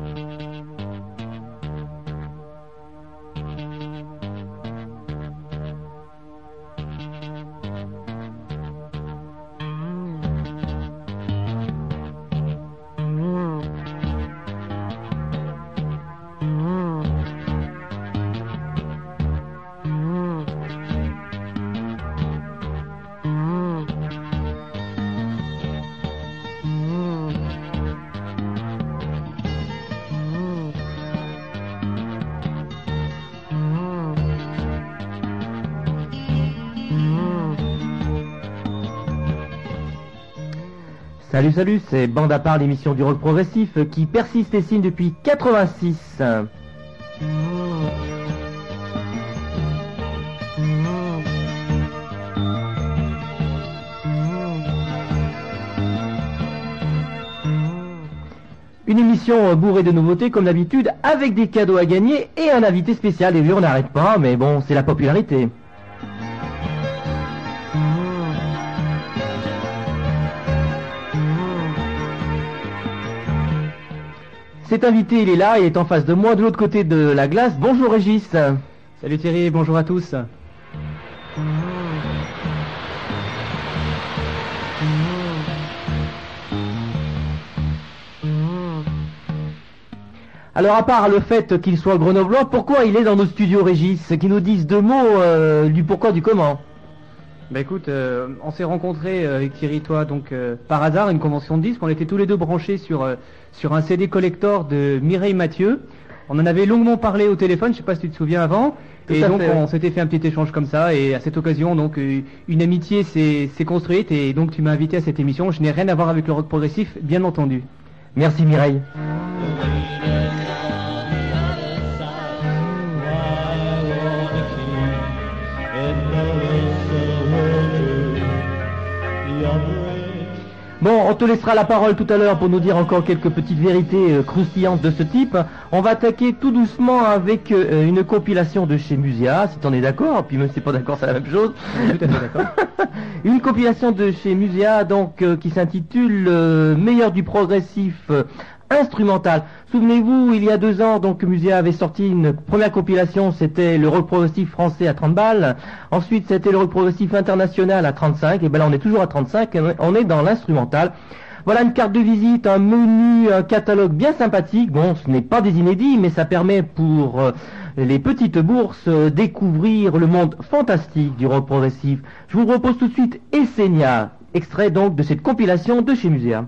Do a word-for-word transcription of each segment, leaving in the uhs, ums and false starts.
Salut, salut, c'est Bande à part, l'émission du rock progressif qui persiste et signe depuis quatre-vingt-six. Une émission bourrée de nouveautés comme d'habitude, avec des cadeaux à gagner et un invité spécial. Et oui, on n'arrête pas, mais bon, c'est la popularité. Cet invité, il est là, il est en face de moi, de l'autre côté de la glace. Bonjour Régis. Salut Thierry, bonjour à tous. Alors à part le fait qu'il soit grenoblois, pourquoi il est dans nos studios Régis? Qui nous disent deux mots euh, du pourquoi, du comment. Bah écoute, euh, on s'est rencontrés euh, avec Thierry, toi, donc euh, par hasard, une convention de disques. On était tous les deux branchés sur euh, sur un C D collector de Mireille Mathieu. On en avait longuement parlé au téléphone, je sais pas si tu te souviens avant. Tout et à donc fait, on oui. s'était fait un petit échange comme ça. Et à cette occasion, donc euh, une amitié s'est s'est construite. Et donc tu m'as invité à cette émission. Je n'ai rien à voir avec le rock progressif, bien entendu. Merci Mireille. Bon, on te laissera la parole tout à l'heure pour nous dire encore quelques petites vérités euh, croustillantes de ce type. On va attaquer tout doucement avec euh, une compilation de chez Muséa, si t'en es d'accord, puis même si t'es pas d'accord, c'est la même chose. Tout à fait d'accord. Une compilation de chez Muséa, donc, euh, qui s'intitule euh, Meilleur du progressif euh, instrumental. Souvenez-vous, il y a deux ans, donc, Muséa avait sorti une première compilation, c'était le rock progressif français à trente balles. Ensuite, c'était le rock progressif international à trente-cinq. Et ben là, on est toujours à trente-cinq, on est dans l'instrumental. Voilà une carte de visite, un menu, un catalogue bien sympathique. Bon, ce n'est pas des inédits, mais ça permet pour euh, les petites bourses euh, découvrir le monde fantastique du rock progressif. Je vous propose tout de suite Essenia, extrait donc de cette compilation de chez Muséa.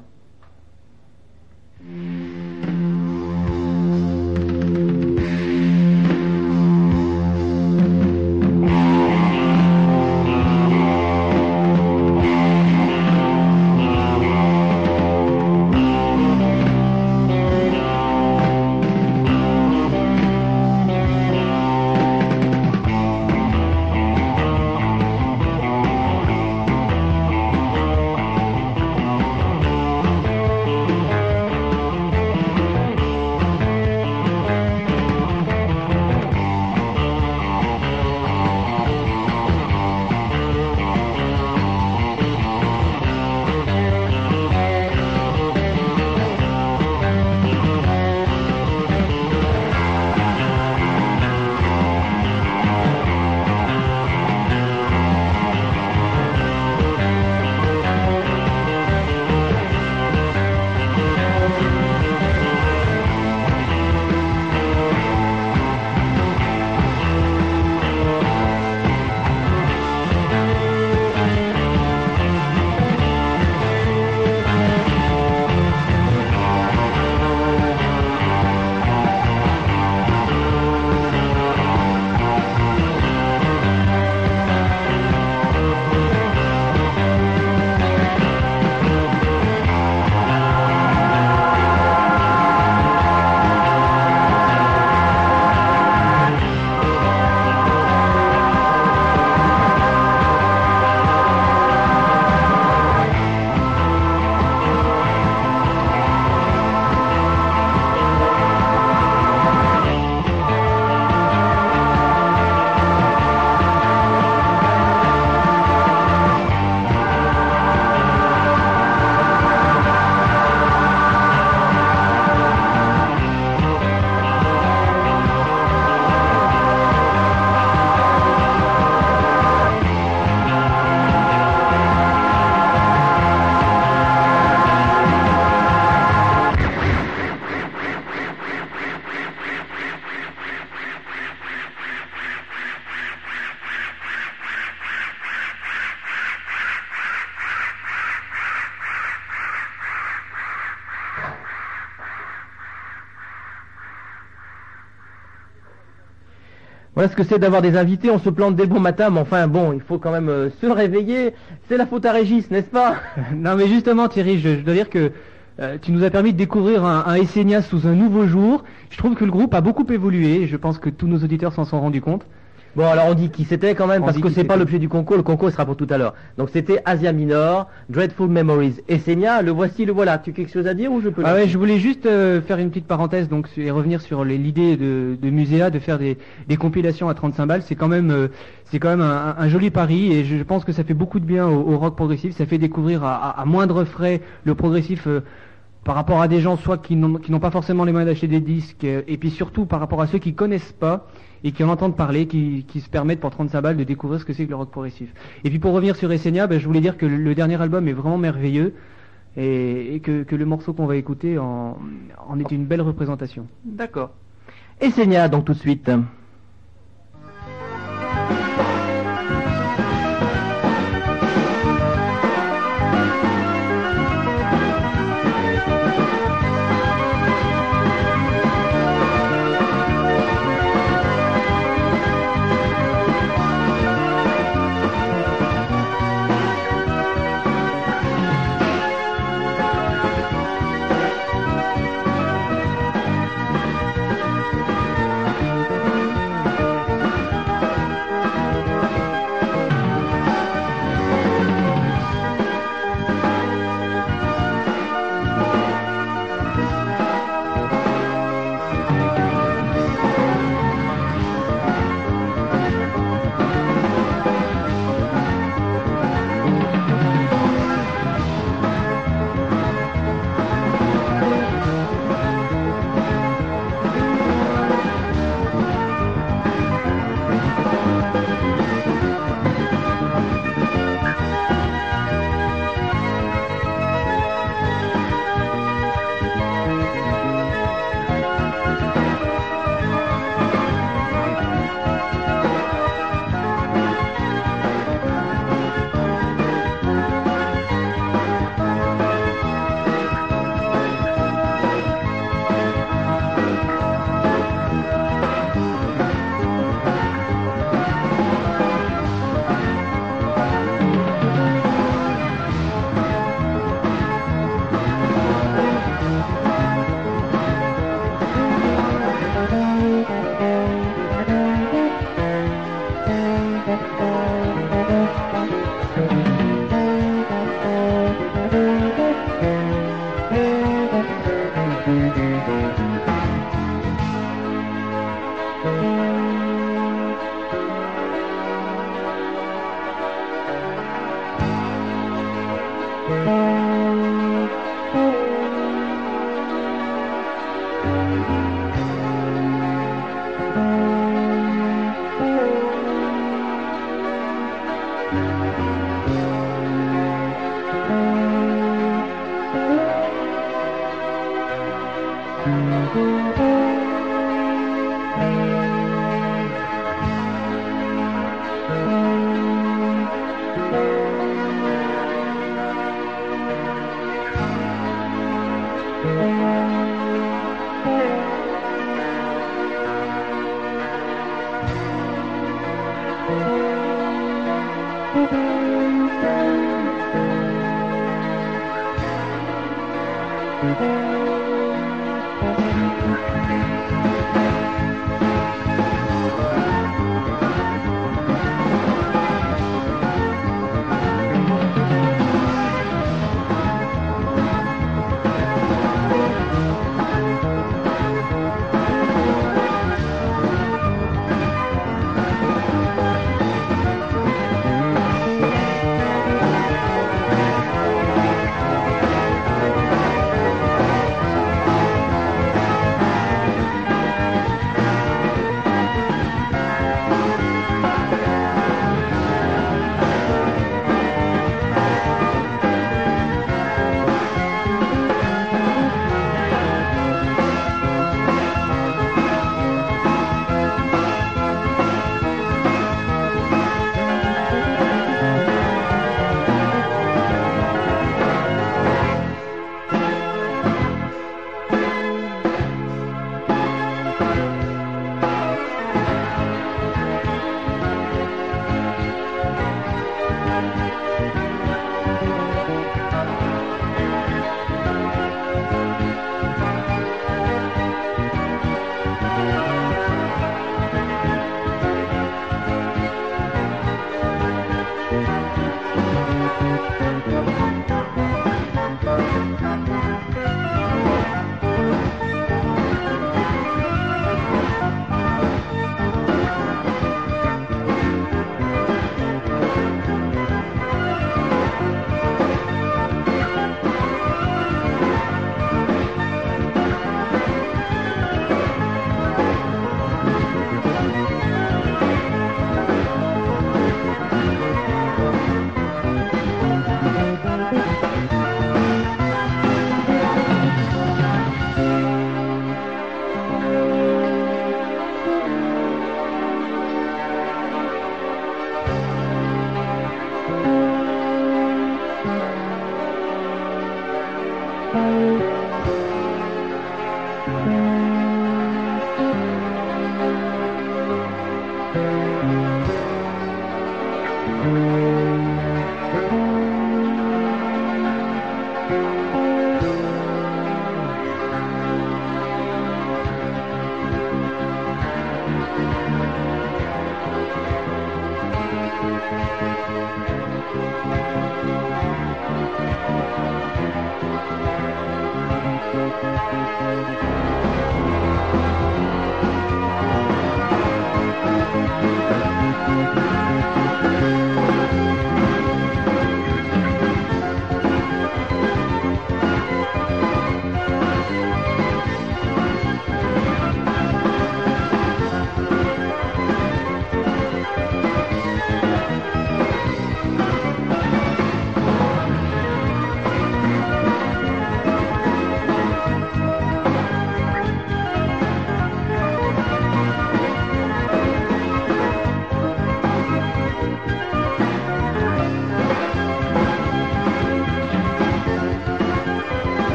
Voilà ce que c'est d'avoir des invités, on se plante dès le bon matin, mais enfin bon, il faut quand même euh, se réveiller. C'est la faute à Régis, n'est-ce pas? Non mais justement Thierry, je, je dois dire que euh, tu nous as permis de découvrir un, un Essénia sous un nouveau jour. Je trouve que le groupe a beaucoup évolué, et je pense que tous nos auditeurs s'en sont rendus compte. Bon, alors on dit qui c'était quand même, On parce dit que qui c'est pas c'était. l'objet du concours, le concours sera pour tout à l'heure. Donc c'était Asia Minor, Dreadful Memories, Essénia, le voici, le voilà. Tu as quelque chose à dire ou je peux Ah le- ouais, je voulais juste euh, faire une petite parenthèse donc et revenir sur les- l'idée de, de Muséa de faire des, des compilations à trente-cinq balles. C'est quand même euh, c'est quand même un, un joli pari et je, je pense que ça fait beaucoup de bien au, au rock progressif. Ça fait découvrir à, à- à moindre frais le progressif. euh, par rapport à des gens soit qui n'ont qui n'ont pas forcément les moyens d'acheter des disques euh, et puis surtout par rapport à ceux qui connaissent pas et qui en entendent parler, qui, qui se permettent pour trente-cinq balles de découvrir ce que c'est que le rock progressif. Et puis pour revenir sur Essénia, ben, je voulais dire que le, le dernier album est vraiment merveilleux et, et que, que le morceau qu'on va écouter en, en est une belle représentation. D'accord. Essénia, donc tout de suite.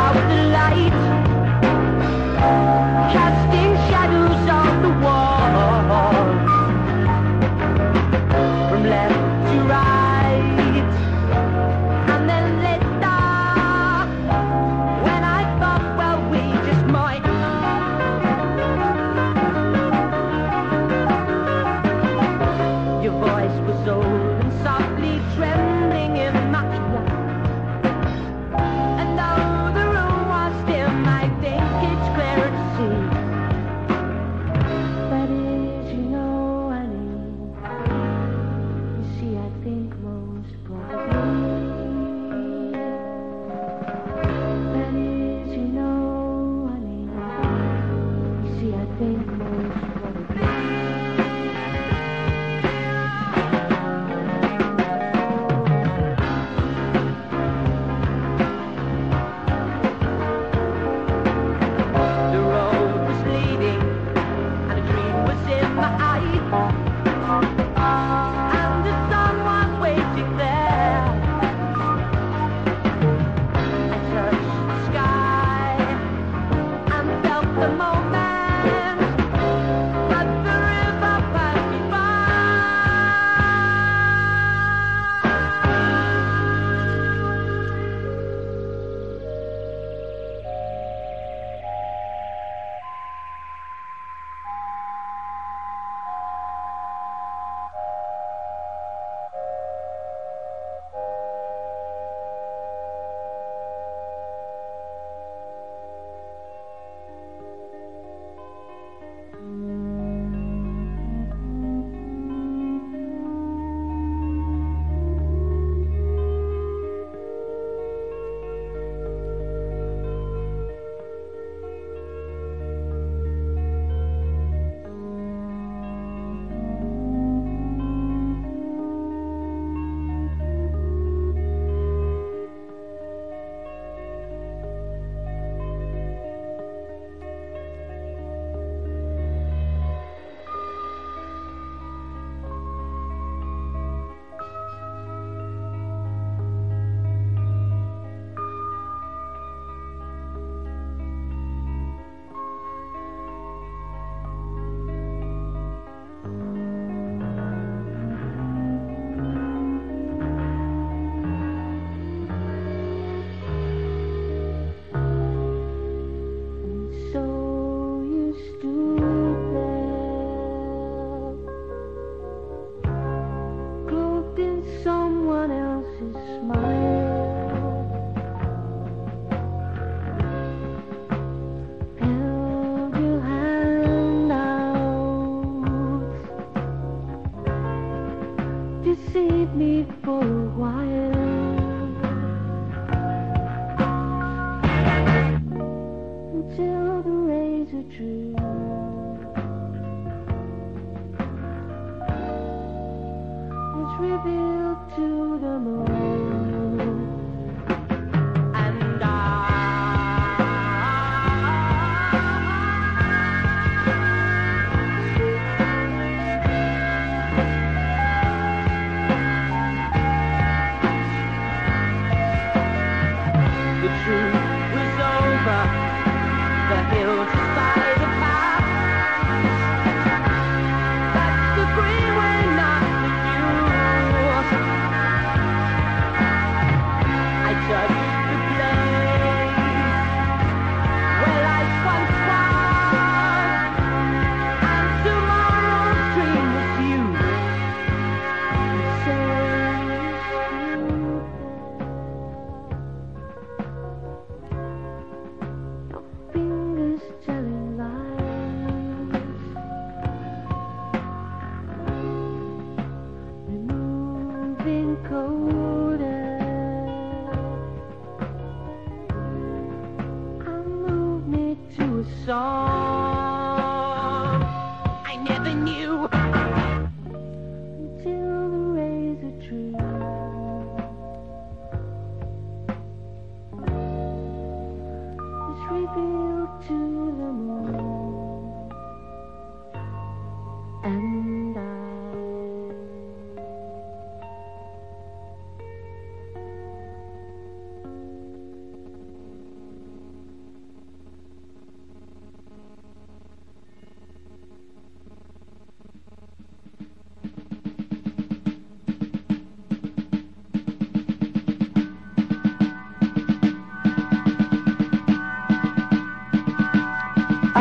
out the light, casting shadows on the wall, from left to right, and then lit up when I thought, well, we just might. Your voice was old and softly trembling in my ear, and though the room was dim, I think it's clear to see that is, you know, honey, you see, I think most probably that is, you know, honey, you see, I think most probably.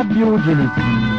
Abiogenesis.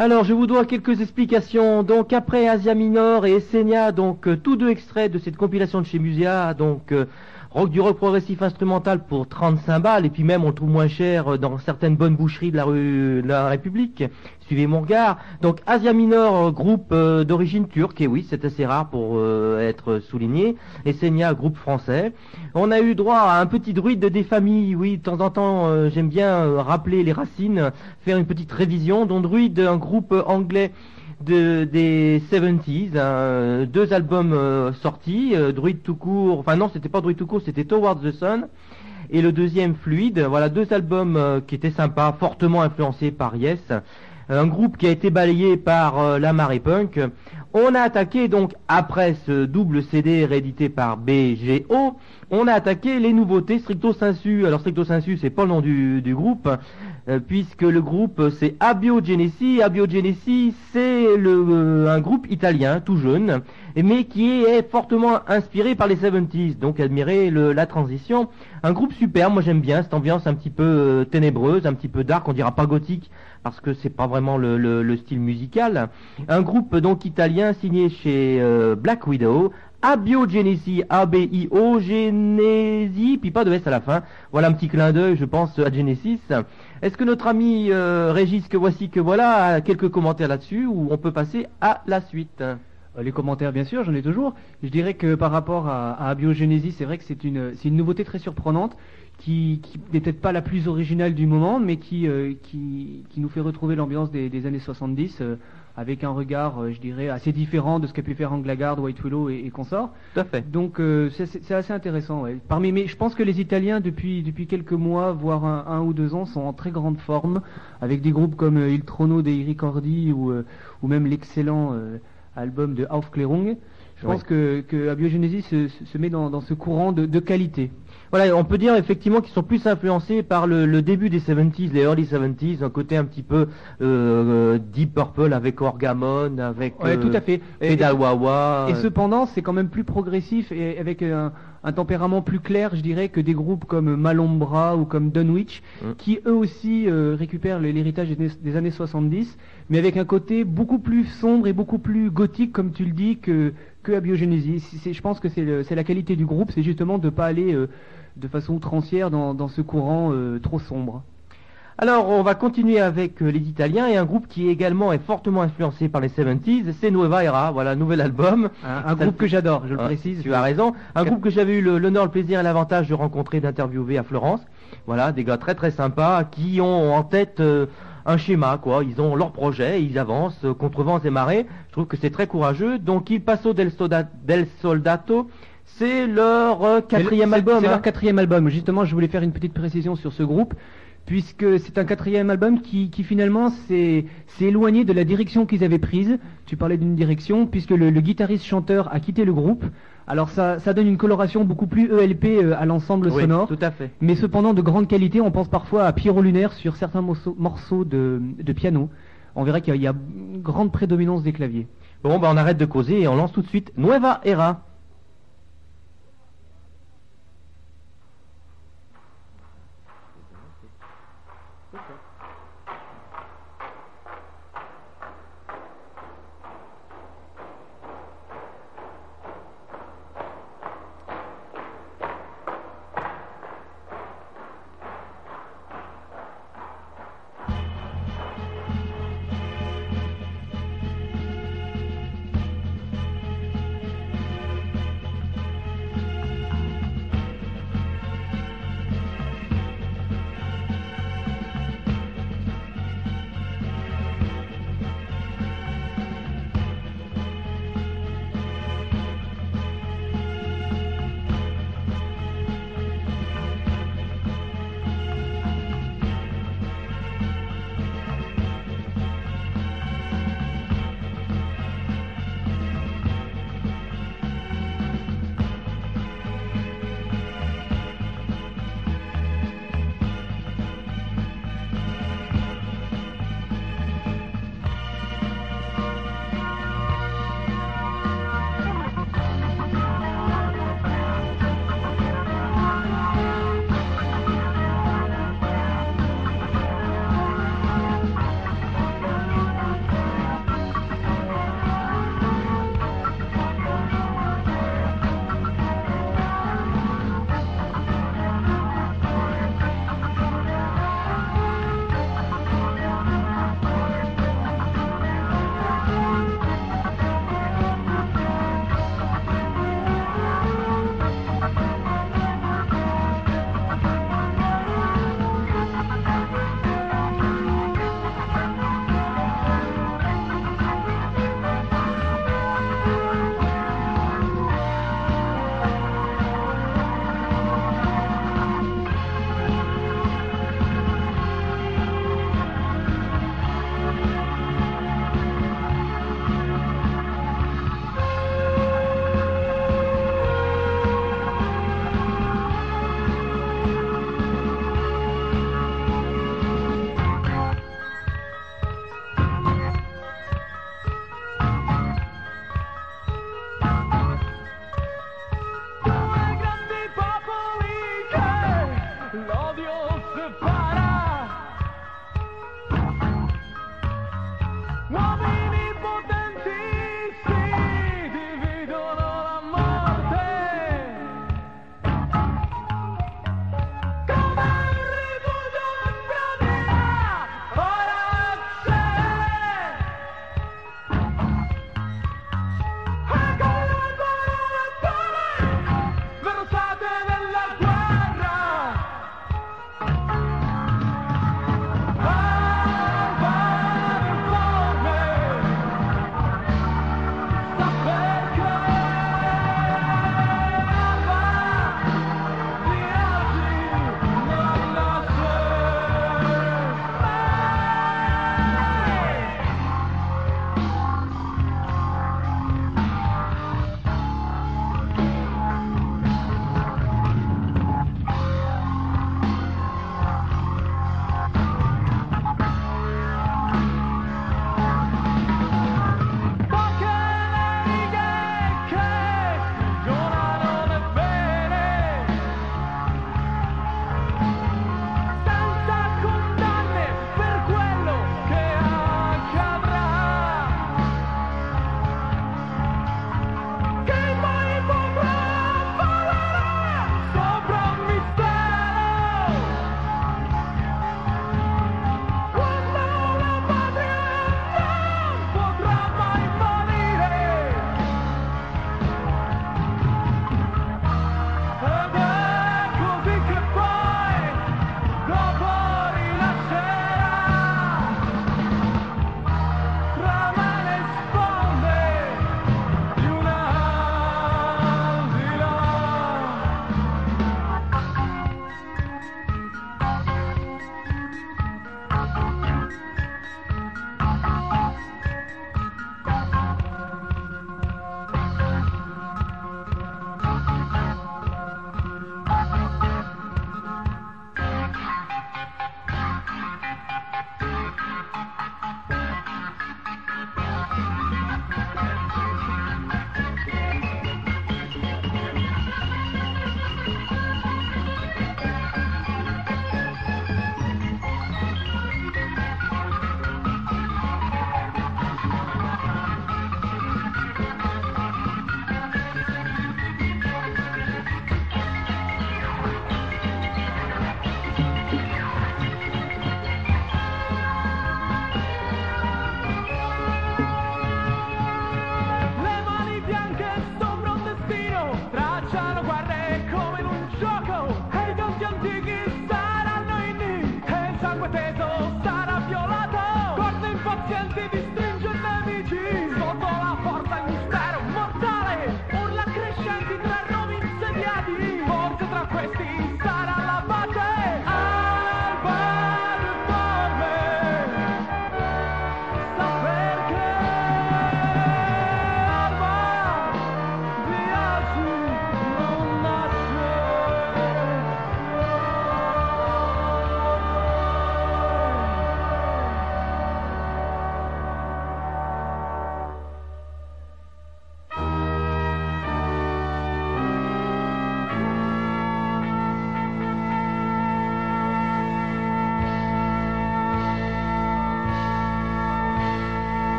Alors, je vous dois quelques explications. Donc, après Asia Minor et Essenia, donc euh, tous deux extraits de cette compilation de chez Musia, donc euh, rock du rock progressif instrumental pour trente-cinq balles, et puis même on le trouve moins cher euh, dans certaines bonnes boucheries de la rue de la République. Suivez mon regard. Donc, Asia Minor, euh, groupe euh, d'origine turque, et oui, c'est assez rare pour euh, être souligné. Essenia, groupe français. On a eu droit à un petit druide des familles. Oui, de temps en temps, euh, j'aime bien euh, rappeler les racines, faire une petite révision. Donc, druide, un groupe anglais de, des soixante-dix, hein, deux albums euh, sortis, euh, Druid tout court, enfin non, c'était pas Druid tout court, c'était Towards the Sun, et le deuxième Fluide. Voilà, deux albums euh, qui étaient sympas, fortement influencés par Yes, un groupe qui a été balayé par euh, la marée punk. On a attaqué donc, après ce double C D réédité par B G O, on a attaqué les nouveautés stricto sensu. Alors stricto sensu, c'est pas le nom du, du groupe, euh, puisque le groupe c'est Abiogenesis. Abiogenesis, c'est le, euh, un groupe italien, tout jeune, mais qui est fortement inspiré par les soixante-dix. Donc admirez le, la transition. Un groupe super, moi j'aime bien cette ambiance un petit peu euh, ténébreuse, un petit peu dark, on dira pas gothique, parce que c'est pas vraiment le, le, le style musical. Un groupe donc italien signé chez euh, Black Widow, Abiogenesis, A B I O Genesis, puis pas de S à la fin. Voilà un petit clin d'œil, je pense, à Genesis. Est-ce que notre ami euh, Régis que voici que voilà a quelques commentaires là-dessus, ou on peut passer à la suite? Les commentaires, bien sûr, j'en ai toujours. Je dirais que par rapport à, à Abiogenesis, c'est vrai que c'est une, c'est une nouveauté très surprenante, qui, qui n'est peut-être pas la plus originale du moment, mais qui, euh, qui, qui nous fait retrouver l'ambiance des, des années soixante-dix, euh, avec un regard, euh, je dirais, assez différent de ce qu'a pu faire Anglagard, White Willow et, et consorts. Tout à fait. Donc euh, c'est, c'est assez intéressant. Ouais. Parmi, mais je pense que les Italiens, depuis, depuis quelques mois, voire un, un ou deux ans, sont en très grande forme, avec des groupes comme euh, Il Trono dei Ricordi ou, euh, ou même l'excellent euh, album de Aufklärung. Je pense oui. que, que Abiogenesis se, se met dans, dans ce courant de, de qualité. Voilà, on peut dire effectivement qu'ils sont plus influencés par le, le début des soixante-dix, les early soixante-dix, un côté un petit peu euh, Deep Purple avec Orgamon, avec ouais, euh, tout à fait. Pedal Wawa. Et, et cependant, c'est quand même plus progressif et avec un, un tempérament plus clair, je dirais, que des groupes comme Malombra ou comme Dunwich, mmh. qui eux aussi euh, récupèrent l'héritage des, des années soixante-dix, mais avec un côté beaucoup plus sombre et beaucoup plus gothique, comme tu le dis, que que Abiogenesis. C'est, je pense que c'est, le, c'est la qualité du groupe, c'est justement de ne pas aller euh, de façon outrancière dans, dans ce courant euh, trop sombre. Alors, on va continuer avec euh, les Italiens, et un groupe qui également est fortement influencé par les soixante-dix, c'est Nueva Era, voilà, nouvel album. Un, un groupe que j'adore, je le ah, précise. Tu as raison. Un groupe que j'avais eu le, l'honneur, le plaisir et l'avantage de rencontrer, d'interviewer à Florence. Voilà, des gars très très sympas qui ont en tête euh, un schéma, quoi. Ils ont leur projet, ils avancent euh, contre vents et marées. Je trouve que c'est très courageux. Donc, Il Paso del, Soda, del Soldato, c'est leur euh, quatrième c'est, album. C'est hein. leur quatrième album. Justement, je voulais faire une petite précision sur ce groupe, puisque c'est un quatrième album qui, qui finalement s'est, s'est éloigné de la direction qu'ils avaient prise. Tu parlais d'une direction, puisque le, le guitariste-chanteur a quitté le groupe. Alors ça, ça donne une coloration beaucoup plus E L P euh, à l'ensemble oui, sonore, tout à fait. Mais cependant de grande qualité. On pense parfois à Pierrot Lunaire sur certains morceaux, morceaux de, de piano. On verra qu'il y a, il y a une grande prédominance des claviers. Bon, ben on arrête de causer et on lance tout de suite Nueva Era.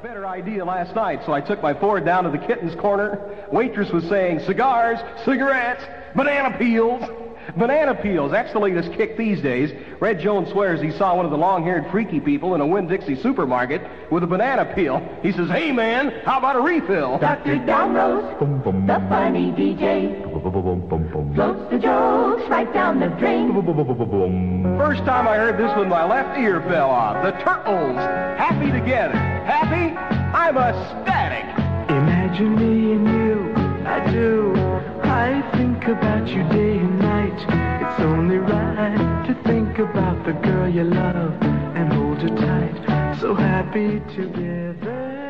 better idea last night, so I took my Ford down to the kitten's corner. Waitress was saying, cigars, cigarettes, banana peels. Banana peels, that's the latest kick these days. Red Jones swears he saw one of the long-haired freaky people in a Winn-Dixie supermarket with a banana peel. He says, hey man, how about a refill? Doctor Domrose, the funny D J, floats the jokes right down the drain. First time I heard this one, my left ear fell off. The Turtles, happy together. Happy? I'm ecstatic. Imagine me and you, I do. I think about you day and night. It's only right to think about the girl you love and hold her tight. So happy together.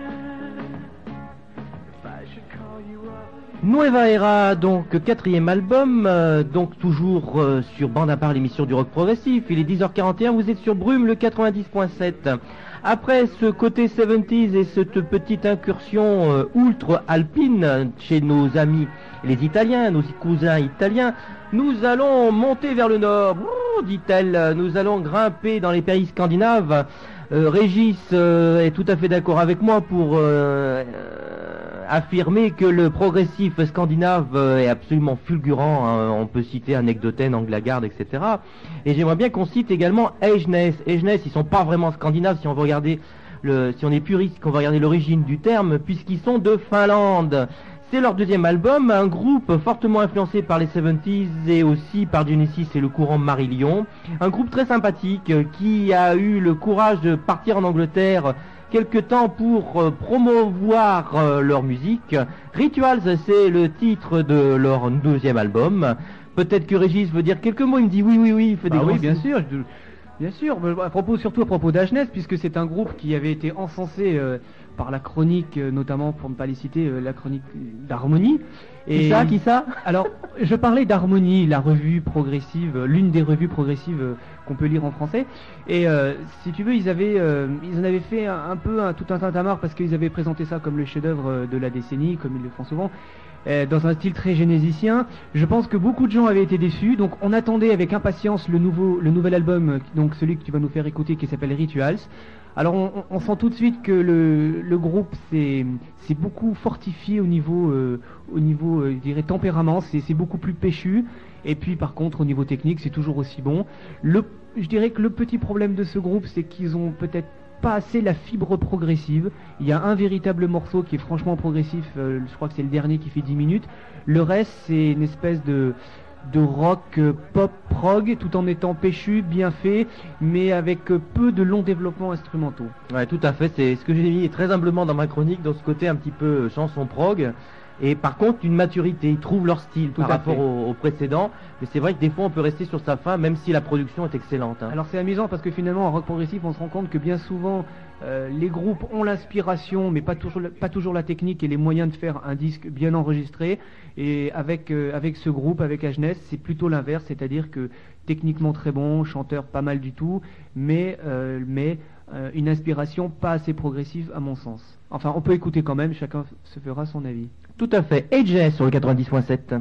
If I should call you up. Nueva Era, donc quatrième album, euh, donc toujours euh, sur Bande à part, l'émission du rock progressif. Il est dix heures quarante et un, vous êtes sur Brume, le quatre-vingt-dix point sept. Après ce côté soixante-dix et cette petite incursion euh, ultra-alpine chez nos amis les Italiens, nos cousins italiens, nous allons monter vers le nord. Ouh, dit-elle, nous allons grimper dans les pays scandinaves. Euh, Régis euh, est tout à fait d'accord avec moi pour euh, euh, affirmer que le progressif scandinave euh, est absolument fulgurant. Hein. On peut citer Anecdoten, Anglagard, et cetera. Et j'aimerais bien qu'on cite également Eijnes. Eijnes, ils sont pas vraiment scandinaves si on veut regarder le, si on est puriste, qu'on va regarder l'origine du terme, puisqu'ils sont de Finlande. C'est leur deuxième album, un groupe fortement influencé par les soixante-dix et aussi par Genesis et le courant Marillion. Un groupe très sympathique euh, qui a eu le courage de partir en Angleterre quelque temps pour euh, promouvoir euh, leur musique. Rituals, c'est le titre de leur deuxième album. Peut-être que Régis veut dire quelques mots, il me dit oui, oui, oui, il fait des Ah grands oui, bien signes. sûr. Je... Bien sûr, à propos, surtout à propos d'Agenès, puisque c'est un groupe qui avait été encensé euh, par la chronique, euh, notamment pour ne pas les citer, euh, la chronique d'Harmonie. Qui ça, qui ça? Alors, je parlais d'Harmonie, la revue progressive, euh, l'une des revues progressives euh, qu'on peut lire en français. Et euh, si tu veux, ils avaient, euh, ils en avaient fait un, un peu un, tout un tintamarre parce qu'ils avaient présenté ça comme le chef-d'œuvre euh, de la décennie, comme ils le font souvent. Euh, dans un style très génésicien. Je pense que beaucoup de gens avaient été déçus, donc on attendait avec impatience le nouveau, le nouvel album, euh, donc celui que tu vas nous faire écouter, qui s'appelle Rituals. Alors on, on sent tout de suite que le, le groupe s'est s'est beaucoup fortifié au niveau, euh, au niveau, euh, je dirais tempérament, c'est c'est beaucoup plus péchu. Et puis par contre au niveau technique, c'est toujours aussi bon. Le, je dirais que le petit problème de ce groupe, c'est qu'ils ont peut-être pas assez la fibre progressive. Il y a un véritable morceau qui est franchement progressif, euh, je crois que c'est le dernier qui fait dix minutes. Le reste, c'est une espèce de, de rock euh, pop prog, tout en étant péchu, bien fait, mais avec euh, peu de longs développements instrumentaux. Ouais, tout à fait, c'est ce que j'ai mis très humblement dans ma chronique, dans ce côté un petit peu euh, chanson prog. Et par contre, une maturité, ils trouvent leur style Tout par à rapport fait. au, au précédent. Mais c'est vrai que des fois, on peut rester sur sa fin, même si la production est excellente. Hein. Alors c'est amusant parce que finalement en rock progressif on se rend compte que bien souvent euh, les groupes ont l'inspiration mais pas toujours, la- pas toujours la technique et les moyens de faire un disque bien enregistré, et avec, euh, avec ce groupe, avec Agenès, c'est plutôt l'inverse, c'est-à-dire que techniquement très bon, chanteur pas mal du tout, mais, euh, mais euh, une inspiration pas assez progressive à mon sens. Enfin on peut écouter quand même, chacun se fera son avis. Tout à fait. A J S sur le quatre-vingt-dix point sept.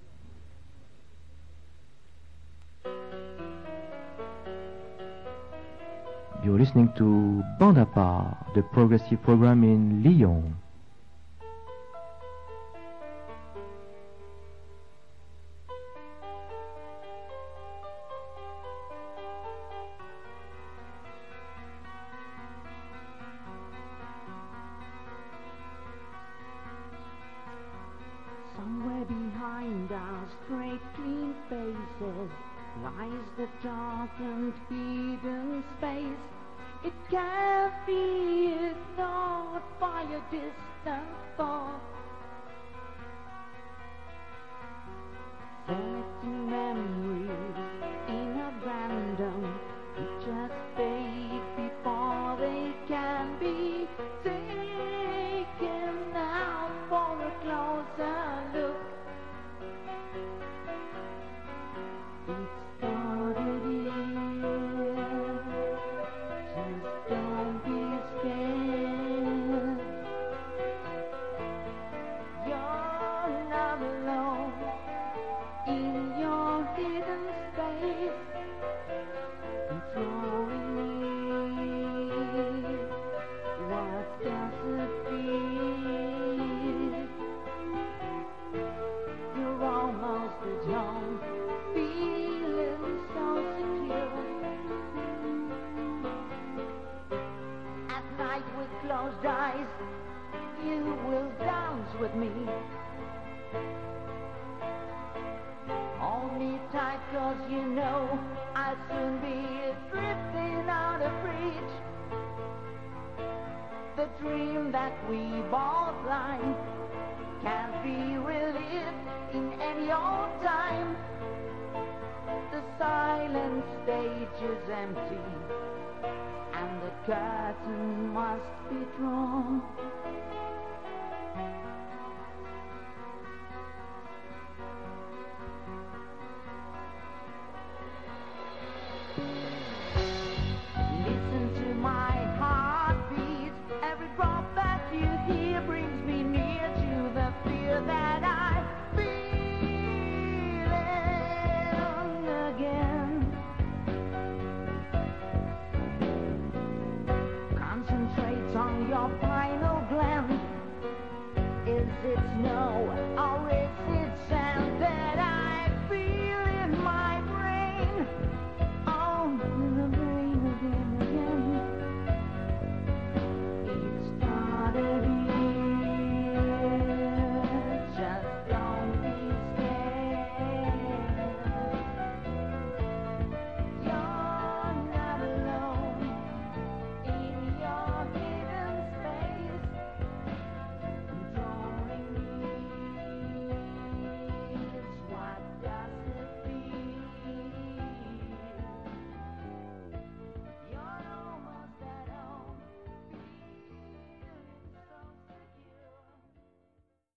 You're listening to Bande à part, the progressive program in Lyon. Somewhere behind our straight, clean faces lies the darkened, hidden space. It can't be ignored by a distant thought. Selecting memories in a random, we just fade before they can be taken now for a closer look. It started here, just don't be scared. You're not alone in your disappeared. You're almost at home, feeling so secure. At night with closed eyes, you will dance with me. Hold me tight, cause you know I'll soon be drifting out of reach. The dream that we both like can't be relived in any old time. The silent stage is empty and the curtain must be drawn. Listen to my heartbeat. Every drop that you hear brings me near to the fear that